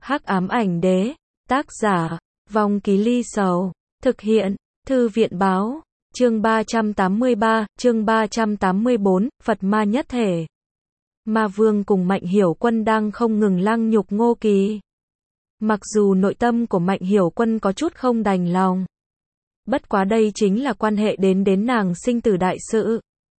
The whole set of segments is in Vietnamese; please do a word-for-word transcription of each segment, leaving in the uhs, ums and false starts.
Hắc ám ảnh đế, tác giả, Vong Ký Ly Sầu, thực hiện, Thư viện báo, chương ba trăm tám mươi ba, chương ba trăm tám mươi bốn, Phật ma nhất thể. Ma Vương cùng Mạnh Hiểu Quân đang không ngừng lăng nhục Ngô Kỳ. Mặc dù nội tâm của Mạnh Hiểu Quân có chút không đành lòng. Bất quá đây chính là quan hệ đến đến nàng sinh tử đại sự.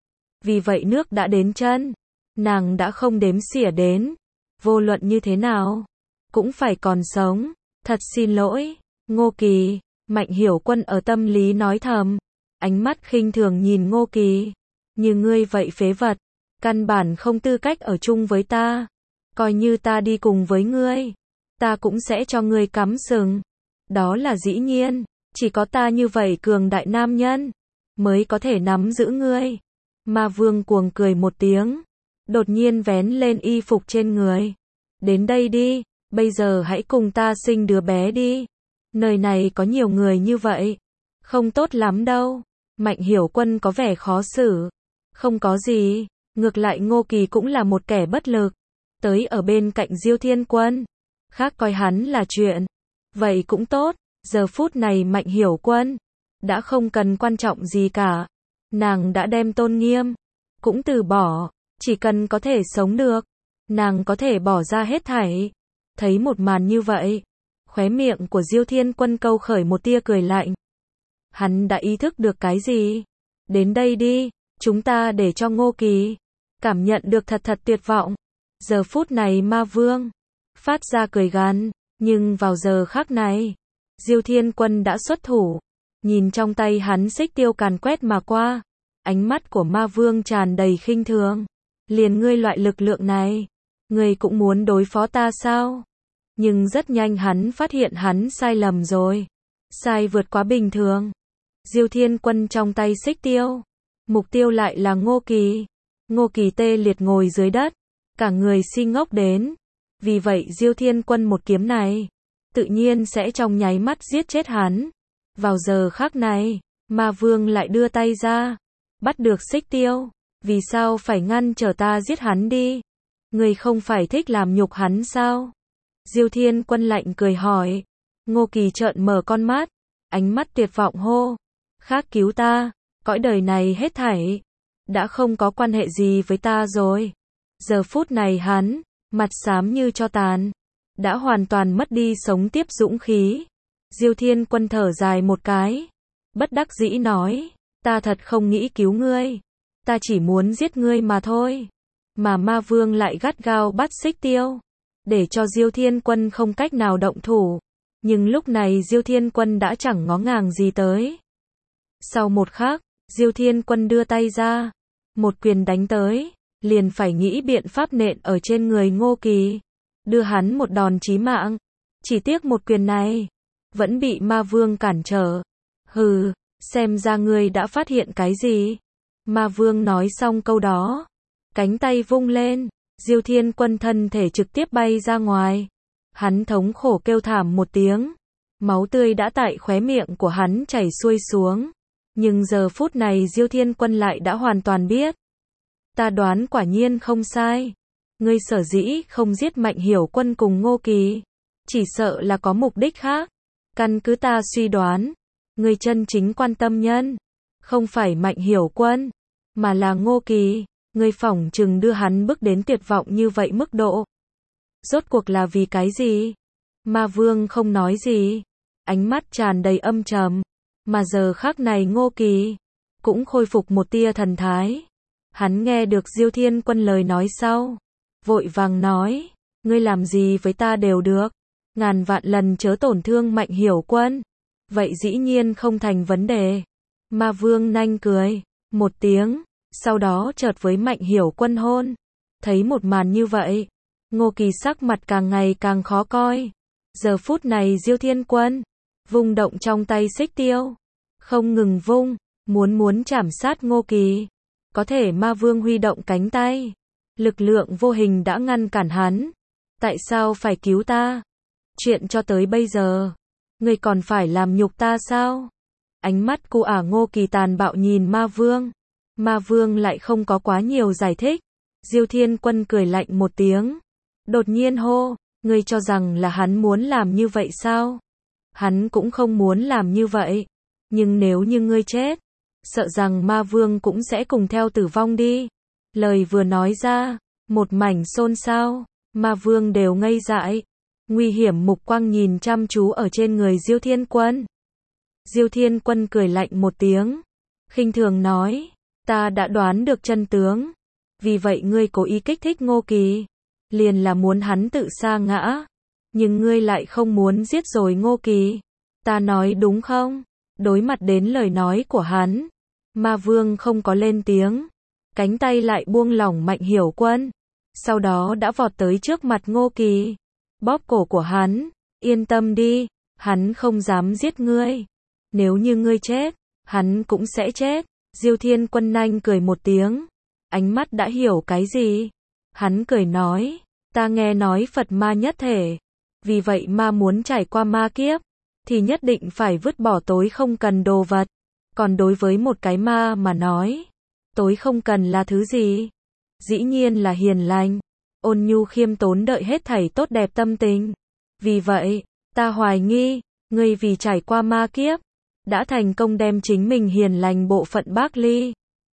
Vì vậy nước đã đến chân, nàng đã không đếm xỉa đến. Vô luận như thế nào, cũng phải còn sống. Thật xin lỗi, Ngô Kỳ. Mạnh Hiểu Quân ở tâm lý nói thầm, ánh mắt khinh thường nhìn Ngô Kỳ. Như ngươi vậy phế vật, căn bản không tư cách ở chung với ta. Coi như ta đi cùng với ngươi, ta cũng sẽ cho ngươi cắm sừng. Đó là dĩ nhiên, chỉ có ta như vậy cường đại nam nhân mới có thể nắm giữ ngươi. Ma Vương cuồng cười một tiếng, đột nhiên vén lên y phục trên người. Đến đây đi, bây giờ hãy cùng ta sinh đứa bé đi. Nơi này có nhiều người như vậy, không tốt lắm đâu. Mạnh Hiểu Quân có vẻ khó xử. Không có gì, ngược lại Ngô Kỳ cũng là một kẻ bất lực. Tới ở bên cạnh Diêu Thiên Quân, khác coi hắn là chuyện. Vậy cũng tốt, giờ phút này Mạnh Hiểu Quân đã không cần quan trọng gì cả. Nàng đã đem tôn nghiêm cũng từ bỏ, chỉ cần có thể sống được, nàng có thể bỏ ra hết thảy. Thấy một màn như vậy, khóe miệng của Diêu Thiên Quân câu khởi một tia cười lạnh. Hắn đã ý thức được cái gì? Đến đây đi, chúng ta để cho Ngô Kỳ cảm nhận được thật thật tuyệt vọng. Giờ phút này Ma Vương phát ra cười gằn, nhưng vào giờ khắc này, Diêu Thiên Quân đã xuất thủ, nhìn trong tay hắn xích tiêu càn quét mà qua. Ánh mắt của Ma Vương tràn đầy khinh thường. Liền ngươi loại lực lượng này, ngươi cũng muốn đối phó ta sao? Nhưng rất nhanh hắn phát hiện hắn sai lầm rồi. Sai vượt quá bình thường. Diêu Thiên Quân trong tay xích tiêu, mục tiêu lại là Ngô Kỳ. Ngô Kỳ tê liệt ngồi dưới đất, cả người si ngốc đến. Vì vậy Diêu Thiên Quân một kiếm này, tự nhiên sẽ trong nháy mắt giết chết hắn. Vào giờ khắc này, Ma Vương lại đưa tay ra, bắt được xích tiêu. Vì sao phải ngăn trở ta giết hắn đi? Ngươi không phải thích làm nhục hắn sao? Diêu Thiên Quân lạnh cười hỏi. Ngô Kỳ trợn mở con mắt, ánh mắt tuyệt vọng hô. Khác cứu ta, cõi đời này hết thảy đã không có quan hệ gì với ta rồi. Giờ phút này hắn, mặt xám như tro tàn, đã hoàn toàn mất đi sống tiếp dũng khí. Diêu Thiên Quân thở dài một cái, bất đắc dĩ nói, ta thật không nghĩ cứu ngươi, ta chỉ muốn giết ngươi mà thôi. Mà Ma Vương lại gắt gao bắt xích tiêu, để cho Diêu Thiên Quân không cách nào động thủ. Nhưng lúc này Diêu Thiên Quân đã chẳng ngó ngàng gì tới. Sau một khắc, Diêu Thiên Quân đưa tay ra, một quyền đánh tới, liền phải nghĩ biện pháp nện ở trên người Ngô Kỳ, đưa hắn một đòn chí mạng. Chỉ tiếc một quyền này vẫn bị Ma Vương cản trở. Hừ, xem ra ngươi đã phát hiện cái gì? Ma Vương nói xong câu đó, cánh tay vung lên, Diêu Thiên Quân thân thể trực tiếp bay ra ngoài. Hắn thống khổ kêu thảm một tiếng, máu tươi đã tại khóe miệng của hắn chảy xuôi xuống. Nhưng giờ phút này Diêu Thiên Quân lại đã hoàn toàn biết. Ta đoán quả nhiên không sai. Ngươi sở dĩ không giết Mạnh Hiểu Quân cùng Ngô Kỳ, chỉ sợ là có mục đích khác. Căn cứ ta suy đoán, ngươi chân chính quan tâm nhân, không phải Mạnh Hiểu Quân, mà là Ngô Kỳ. Ngươi phỏng chừng đưa hắn bước đến tuyệt vọng như vậy mức độ. Rốt cuộc là vì cái gì? Ma Vương không nói gì, ánh mắt tràn đầy âm trầm. Mà giờ khắc này Ngô Kỳ cũng khôi phục một tia thần thái. Hắn nghe được Diêu Thiên Quân lời nói sau, vội vàng nói, ngươi làm gì với ta đều được, ngàn vạn lần chớ tổn thương Mạnh Hiểu Quân. Vậy dĩ nhiên không thành vấn đề. Ma Vương nanh cười một tiếng, sau đó chợt với Mạnh Hiểu Quân hôn. Thấy một màn như vậy, Ngô Kỳ sắc mặt càng ngày càng khó coi. Giờ phút này Diêu Thiên Quân vung động trong tay xích tiêu, không ngừng vung, muốn muốn chảm sát Ngô Kỳ. Có thể Ma Vương huy động cánh tay, lực lượng vô hình đã ngăn cản hắn. Tại sao phải cứu ta? Chuyện cho tới bây giờ, ngươi còn phải làm nhục ta sao? Ánh mắt cu ả Ngô Kỳ tàn bạo nhìn Ma Vương. Ma Vương lại không có quá nhiều giải thích. Diêu Thiên Quân cười lạnh một tiếng, đột nhiên hô, Ngươi cho rằng là hắn muốn làm như vậy sao? Hắn cũng không muốn làm như vậy. Nhưng nếu như ngươi chết, sợ rằng ma vương cũng sẽ cùng theo tử vong đi. Lời vừa nói ra, một mảnh xôn xao, ma vương đều ngây dại. Nguy hiểm mục quang nhìn chăm chú ở trên người Diêu Thiên Quân. Diêu Thiên Quân cười lạnh một tiếng, khinh thường nói, ta đã đoán được chân tướng. Vì vậy ngươi cố ý kích thích Ngô Kỳ, liền là muốn hắn tự sa ngã. Nhưng ngươi lại không muốn giết rồi Ngô Kỳ. Ta nói đúng không? Đối mặt đến lời nói của hắn, ma vương không có lên tiếng, cánh tay lại buông lỏng Mạnh Hiểu Quân, sau đó đã vọt tới trước mặt Ngô Kỳ, bóp cổ của hắn, yên tâm đi, hắn không dám giết ngươi. Nếu như ngươi chết, hắn cũng sẽ chết. Diêu Thiên Quân nhanh cười một tiếng, ánh mắt đã hiểu cái gì. Hắn cười nói, ta nghe nói Phật ma nhất thể, vì vậy ma muốn trải qua ma kiếp, thì nhất định phải vứt bỏ tối không cần đồ vật. Còn đối với một cái ma mà nói, tối không cần là thứ gì? Dĩ nhiên là hiền lành, ôn nhu khiêm tốn đợi hết thảy tốt đẹp tâm tình. Vì vậy, ta hoài nghi, ngươi vì trải qua ma kiếp, đã thành công đem chính mình hiền lành bộ phận bác ly.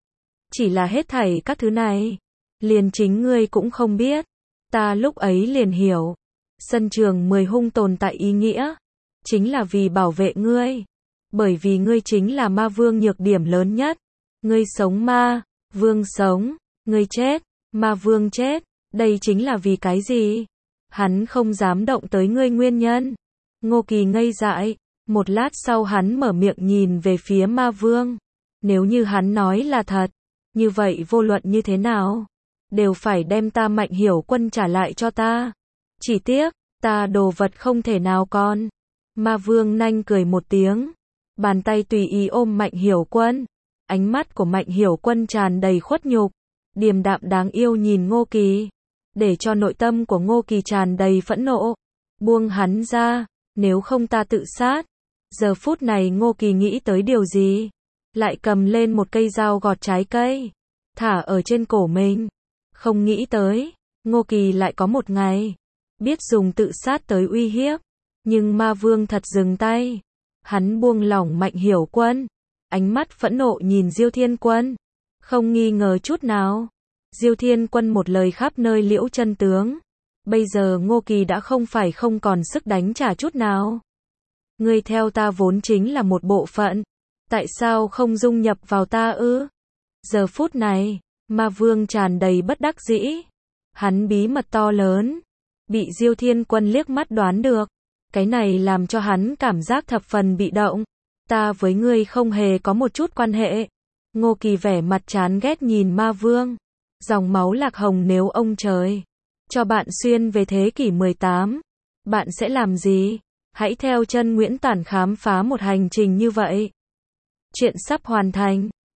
Chỉ là hết thảy các thứ này, liền chính ngươi cũng không biết. Ta lúc ấy liền hiểu, sân trường mười hung tồn tại ý nghĩa, chính là vì bảo vệ ngươi. Bởi vì ngươi chính là ma vương nhược điểm lớn nhất. Ngươi sống ma, vương sống, ngươi chết, ma vương chết. Đây chính là vì cái gì? Hắn không dám động tới ngươi nguyên nhân. Ngô Kỳ ngây dại, một lát sau hắn mở miệng nhìn về phía ma vương. Nếu như hắn nói là thật, như vậy vô luận như thế nào, đều phải đem ta Mạnh Hiểu Quân trả lại cho ta. Chỉ tiếc, ta đồ vật không thể nào còn. Ma vương nhanh cười một tiếng, bàn tay tùy ý ôm Mạnh Hiểu Quân. Ánh mắt của Mạnh Hiểu Quân tràn đầy khuất nhục, điềm đạm đáng yêu nhìn Ngô Kỳ, để cho nội tâm của Ngô Kỳ tràn đầy phẫn nộ. Buông hắn ra, nếu không ta tự sát. Giờ phút này Ngô Kỳ nghĩ tới điều gì? Lại cầm lên một cây dao gọt trái cây, thả ở trên cổ mình. Không nghĩ tới, Ngô Kỳ lại có một ngày, biết dùng tự sát tới uy hiếp. Nhưng ma vương thật dừng tay. Hắn buông lỏng Mạnh Hiểu Quân, ánh mắt phẫn nộ nhìn Diêu Thiên Quân, không nghi ngờ chút nào. Diêu Thiên Quân một lời khắp nơi liễu chân tướng. Bây giờ Ngô Kỳ đã không phải không còn sức đánh trả chút nào. Ngươi theo ta vốn chính là một bộ phận, tại sao không dung nhập vào ta ư? Giờ phút này, ma vương tràn đầy bất đắc dĩ. Hắn bí mật to lớn, bị Diêu Thiên Quân liếc mắt đoán được. Cái này làm cho hắn cảm giác thập phần bị động. Ta với ngươi không hề có một chút quan hệ. Ngô Kỳ vẻ mặt chán ghét nhìn ma vương. Dòng máu lạc hồng, nếu ông trời cho bạn xuyên về thế kỷ mười tám, bạn sẽ làm gì? Hãy theo chân Nguyễn Tản khám phá một hành trình như vậy. Chuyện sắp hoàn thành.